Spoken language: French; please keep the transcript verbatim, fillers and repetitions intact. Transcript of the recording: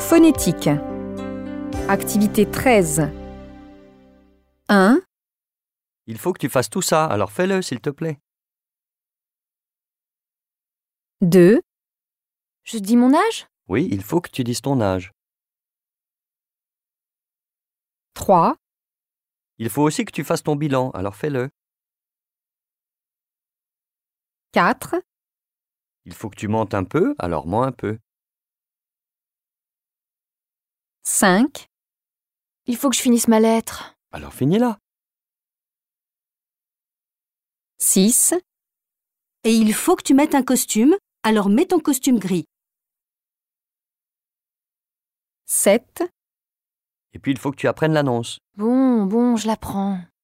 Phonétique. Activité treize. un. Il faut que tu fasses tout ça, alors fais-le, s'il te plaît. deux. Je dis mon âge? Oui, il faut que tu dises ton âge. trois. Il faut aussi que tu fasses ton bilan, alors fais-le. quatre. Il faut que tu mentes un peu, alors mens un peu. cinq. Il faut que je finisse ma lettre. Alors finis-la. six. Et il faut que tu mettes un costume, alors mets ton costume gris. sept. Et puis il faut que tu apprennes l'annonce. Bon, bon, je la prends.